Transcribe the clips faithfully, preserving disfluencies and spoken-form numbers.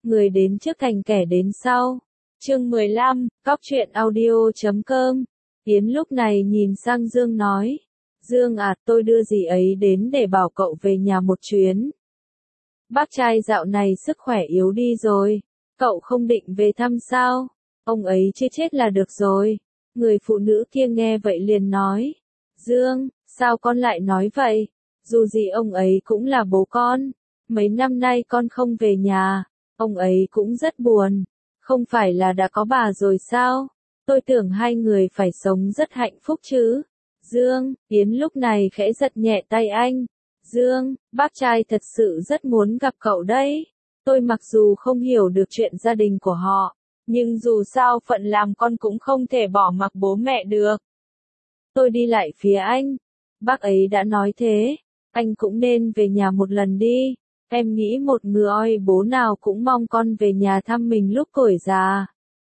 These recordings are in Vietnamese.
người đến trước thành kẻ đến sau. Chương mười lăm, Cóc truyện audio chấm com. Yến lúc này nhìn sang Dương nói, Dương à, tôi đưa dì ấy đến để bảo cậu về nhà một chuyến. Bác trai dạo này sức khỏe yếu đi rồi, cậu không định về thăm sao? Ông ấy chưa chết là được rồi. Người phụ nữ kia nghe vậy liền nói, Dương, sao con lại nói vậy? Dù gì ông ấy cũng là bố con, mấy năm nay con không về nhà, ông ấy cũng rất buồn, không phải là đã có bà rồi sao? Tôi tưởng hai người phải sống rất hạnh phúc chứ. Dương, Yến lúc này khẽ giật nhẹ tay anh. Dương, bác trai thật sự rất muốn gặp cậu đấy. Tôi mặc dù không hiểu được chuyện gia đình của họ, nhưng dù sao phận làm con cũng không thể bỏ mặc bố mẹ được. Tôi đi lại phía anh. Bác ấy đã nói thế, anh cũng nên về nhà một lần đi. Em nghĩ một người bố nào cũng mong con về nhà thăm mình lúc tuổi già.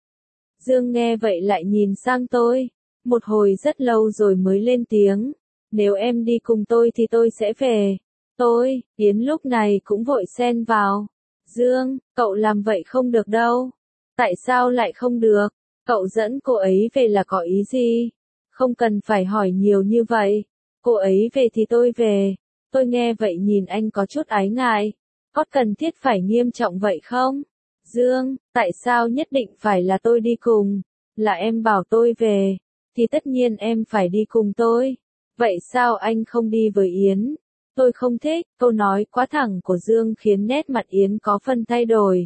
Dương nghe vậy lại nhìn sang tôi, một hồi rất lâu rồi mới lên tiếng. Nếu em đi cùng tôi thì tôi sẽ về. Tôi, Yến lúc này cũng vội xen vào. Dương, cậu làm vậy không được đâu. Tại sao lại không được? Cậu dẫn cô ấy về là có ý gì? Không cần phải hỏi nhiều như vậy. Cô ấy về thì tôi về. Tôi nghe vậy nhìn anh có chút ái ngại. Có cần thiết phải nghiêm trọng vậy không? Dương, tại sao nhất định phải là tôi đi cùng? Là em bảo tôi về, thì tất nhiên em phải đi cùng tôi. Vậy sao anh không đi với Yến? Tôi không thích, câu nói quá thẳng của Dương khiến nét mặt Yến có phần thay đổi.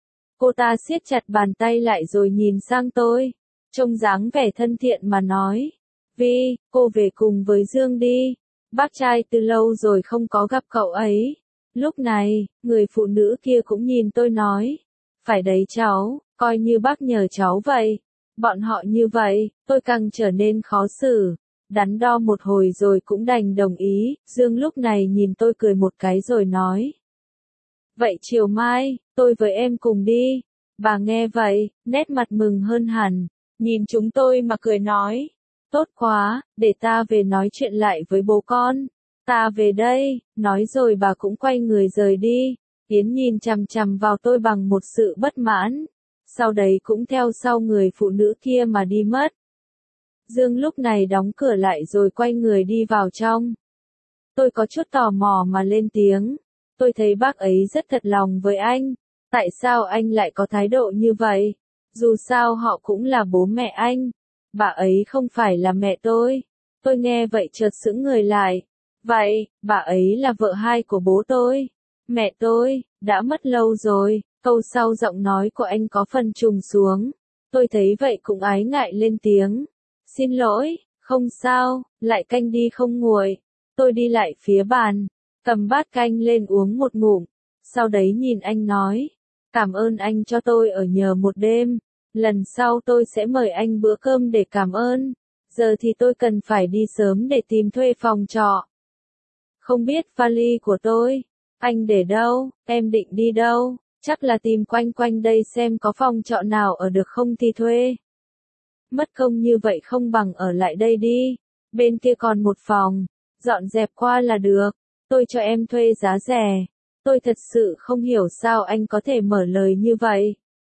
Cô ta siết chặt bàn tay lại rồi nhìn sang tôi, trông dáng vẻ thân thiện mà nói. Vi, cô về cùng với Dương đi. Bác trai từ lâu rồi không có gặp cậu ấy. Lúc này, người phụ nữ kia cũng nhìn tôi nói. Phải đấy cháu, coi như bác nhờ cháu vậy. Bọn họ như vậy, tôi càng trở nên khó xử. Đắn đo một hồi rồi cũng đành đồng ý. Dương lúc này nhìn tôi cười một cái rồi nói. Vậy chiều mai, tôi với em cùng đi. Bà nghe vậy, nét mặt mừng hơn hẳn. Nhìn chúng tôi mà cười nói. Tốt quá, để ta về nói chuyện lại với bố con. Ta về đây, nói rồi bà cũng quay người rời đi. Yến nhìn chằm chằm vào tôi bằng một sự bất mãn. Sau đấy cũng theo sau người phụ nữ kia mà đi mất. Dương lúc này đóng cửa lại rồi quay người đi vào trong. Tôi có chút tò mò mà lên tiếng. Tôi thấy bác ấy rất thật lòng với anh. Tại sao anh lại có thái độ như vậy? Dù sao họ cũng là bố mẹ anh. Bà ấy không phải là mẹ tôi. Tôi nghe vậy chợt sững người lại. Vậy, bà ấy là vợ hai của bố tôi. Mẹ tôi, đã mất lâu rồi. Câu sau giọng nói của anh có phần trùng xuống. Tôi thấy vậy cũng ái ngại lên tiếng. Xin lỗi, không sao, lại canh đi không nguội. Tôi đi lại phía bàn, cầm bát canh lên uống một ngụm. Sau đấy nhìn anh nói. Cảm ơn anh cho tôi ở nhờ một đêm. Lần sau tôi sẽ mời anh bữa cơm để cảm ơn. Giờ thì tôi cần phải đi sớm để tìm thuê phòng trọ. Không biết vali của tôi, anh để đâu, em định đi đâu? Chắc là tìm quanh quanh đây xem có phòng trọ nào ở được không thì thuê. Mất công như vậy không bằng ở lại đây đi. Bên kia còn một phòng, dọn dẹp qua là được. Tôi cho em thuê giá rẻ. Tôi thật sự không hiểu sao anh có thể mở lời như vậy.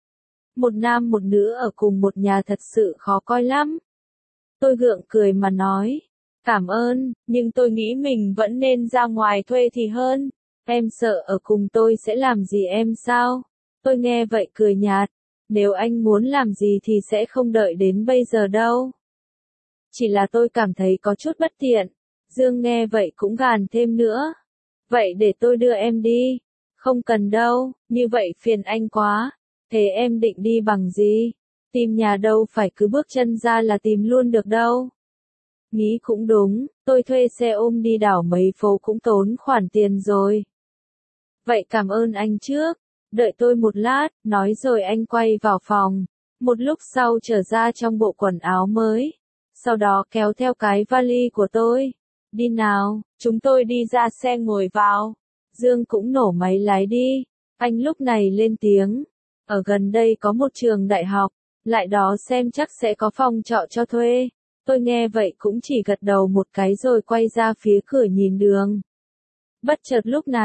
Một nam một nữ ở cùng một nhà thật sự khó coi lắm. Tôi gượng cười mà nói. Cảm ơn, nhưng tôi nghĩ mình vẫn nên ra ngoài thuê thì hơn. Em sợ ở cùng tôi sẽ làm gì em sao? Tôi nghe vậy cười nhạt. Nếu anh muốn làm gì thì sẽ không đợi đến bây giờ đâu. Chỉ là tôi cảm thấy có chút bất tiện. Dương nghe vậy cũng gàn thêm nữa. Vậy để tôi đưa em đi. Không cần đâu, như vậy phiền anh quá. Thế em định đi bằng gì? Tìm nhà đâu phải cứ bước chân ra là tìm luôn được đâu. Nghĩ cũng đúng, tôi thuê xe ôm đi đảo mấy phố cũng tốn khoản tiền rồi. Vậy cảm ơn anh trước. Đợi tôi một lát, nói rồi anh quay vào phòng. Một lúc sau trở ra trong bộ quần áo mới. Sau đó kéo theo cái vali của tôi. Đi nào, chúng tôi đi ra xe ngồi vào. Dương cũng nổ máy lái đi. Anh lúc này lên tiếng. Ở gần đây có một trường đại học. Lại đó xem chắc sẽ có phòng trọ cho thuê. Tôi nghe vậy cũng chỉ gật đầu một cái rồi quay ra phía cửa nhìn đường. Bất chợt lúc này,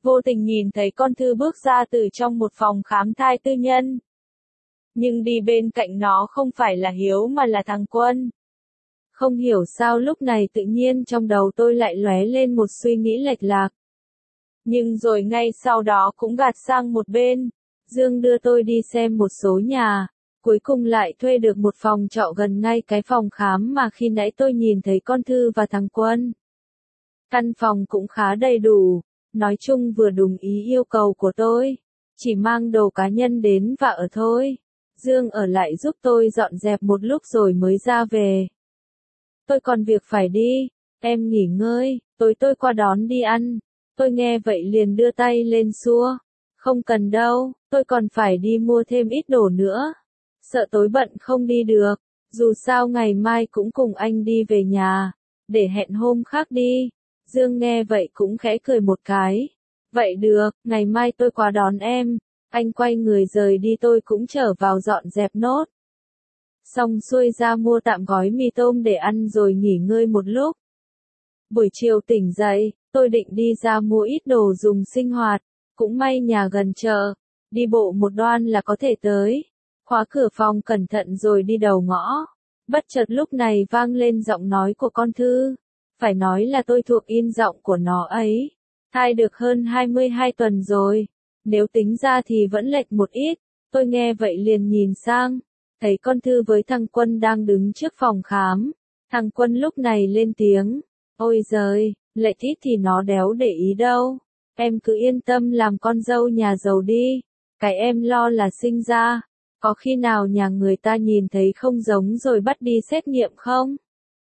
vô tình nhìn thấy con Thư bước ra từ trong một phòng khám thai tư nhân. Nhưng đi bên cạnh nó không phải là Hiếu mà là thằng Quân. Không hiểu sao lúc này tự nhiên trong đầu tôi lại lóe lên một suy nghĩ lệch lạc. Nhưng rồi ngay sau đó cũng gạt sang một bên. Dương đưa tôi đi xem một số nhà, cuối cùng lại thuê được một phòng trọ gần ngay cái phòng khám mà khi nãy tôi nhìn thấy con Thư và thằng Quân. Căn phòng cũng khá đầy đủ, nói chung vừa đúng ý yêu cầu của tôi, chỉ mang đồ cá nhân đến và ở thôi. Dương ở lại giúp tôi dọn dẹp một lúc rồi mới ra về. Tôi còn việc phải đi, em nghỉ ngơi, tối tôi qua đón đi ăn. Tôi nghe vậy liền đưa tay lên xua. Không cần đâu, tôi còn phải đi mua thêm ít đồ nữa. Sợ tối bận không đi được, dù sao ngày mai cũng cùng anh đi về nhà, để hẹn hôm khác đi. Dương nghe vậy cũng khẽ cười một cái. Vậy được, ngày mai tôi qua đón em. Anh quay người rời đi, tôi cũng trở vào dọn dẹp nốt. Xong xuôi ra mua tạm gói mì tôm để ăn rồi nghỉ ngơi một lúc. Buổi chiều tỉnh dậy, tôi định đi ra mua ít đồ dùng sinh hoạt. Cũng may nhà gần chợ, đi bộ một đoạn là có thể tới. Khóa cửa phòng cẩn thận rồi đi đầu ngõ. Bất chợt lúc này vang lên giọng nói của con Thư. Phải nói là tôi thuộc in giọng của nó ấy. Thai được hơn hai mươi hai tuần rồi. Nếu tính ra thì vẫn lệch một ít. Tôi nghe vậy liền nhìn sang. Thấy con Thư với thằng Quân đang đứng trước phòng khám. Thằng Quân lúc này lên tiếng. Ôi giời, lệch ít thì nó đéo để ý đâu. Em cứ yên tâm làm con dâu nhà giàu đi. Cái em lo là sinh ra. Có khi nào nhà người ta nhìn thấy không giống rồi bắt đi xét nghiệm không?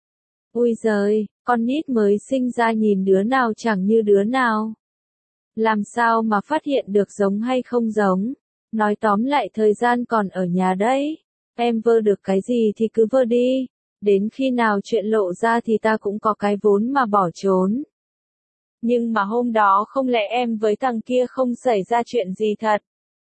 Ui giời, con nít mới sinh ra nhìn đứa nào chẳng như đứa nào. Làm sao mà phát hiện được giống hay không giống? Nói tóm lại thời gian còn ở nhà đấy. Em vơ được cái gì thì cứ vơ đi. Đến khi nào chuyện lộ ra thì ta cũng có cái vốn mà bỏ trốn. Nhưng mà hôm đó không lẽ em với thằng kia không xảy ra chuyện gì thật?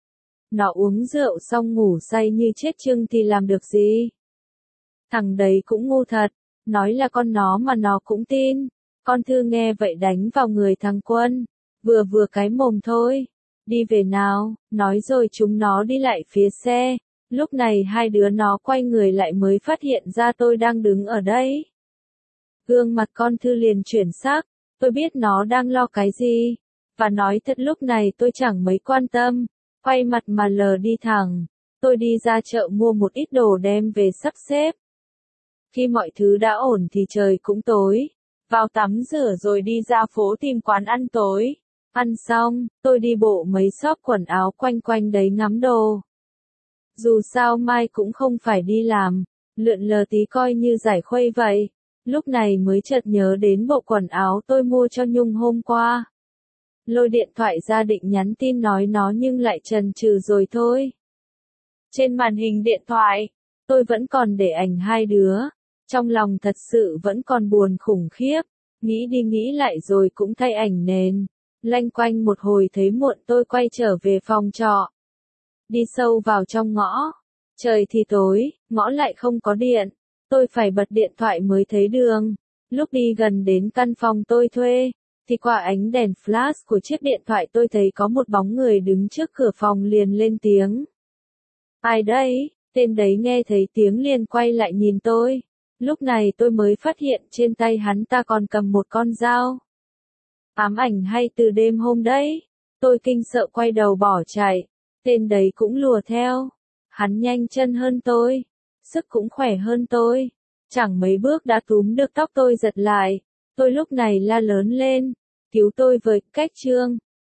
Nó uống rượu xong ngủ say như chết chưng thì làm được gì? Thằng đấy cũng ngu thật, nói là con nó mà nó cũng tin. Con Thư nghe vậy đánh vào người thằng Quân, vừa vừa cái mồm thôi. Đi về nào, nói rồi chúng nó đi lại phía xe. Lúc này hai đứa nó quay người lại mới phát hiện ra tôi đang đứng ở đây. Gương mặt con Thư liền chuyển sắc, tôi biết nó đang lo cái gì. Và nói thật lúc này tôi chẳng mấy quan tâm, quay mặt mà lờ đi thẳng. Tôi đi ra chợ mua một ít đồ đem về sắp xếp. Khi mọi thứ đã ổn thì trời cũng tối. Vào tắm rửa rồi đi ra phố tìm quán ăn tối. Ăn xong, tôi đi bộ mấy shop quần áo quanh quanh đấy ngắm đồ. Dù sao mai cũng không phải đi làm, lượn lờ tí coi như giải khuây vậy. Lúc này mới chợt nhớ đến bộ quần áo tôi mua cho Nhung hôm qua. Lôi điện thoại ra định nhắn tin nói nó nhưng lại chần chừ rồi thôi. Trên màn hình điện thoại, tôi vẫn còn để ảnh hai đứa. Trong lòng thật sự vẫn còn buồn khủng khiếp. Nghĩ đi nghĩ lại rồi cũng thay ảnh nền. Lanh quanh một hồi thấy muộn tôi quay trở về phòng trọ. Đi sâu vào trong ngõ. Trời thì tối, ngõ lại không có điện. Tôi phải bật điện thoại mới thấy đường. Lúc đi gần đến căn phòng tôi thuê, thì qua ánh đèn flash của chiếc điện thoại tôi thấy có một bóng người đứng trước cửa phòng liền lên tiếng. Ai đấy? Tên đấy nghe thấy tiếng liền quay lại nhìn tôi. Lúc này tôi mới phát hiện trên tay hắn ta còn cầm một con dao. Ám ảnh hay từ đêm hôm đấy? Tôi kinh sợ quay đầu bỏ chạy. Tên đấy cũng lùa theo. Hắn nhanh chân hơn tôi. Sức cũng khỏe hơn tôi. Chẳng mấy bước đã túm được tóc tôi giật lại. Tôi lúc này la lớn lên. Cứu tôi với, Cách Trương.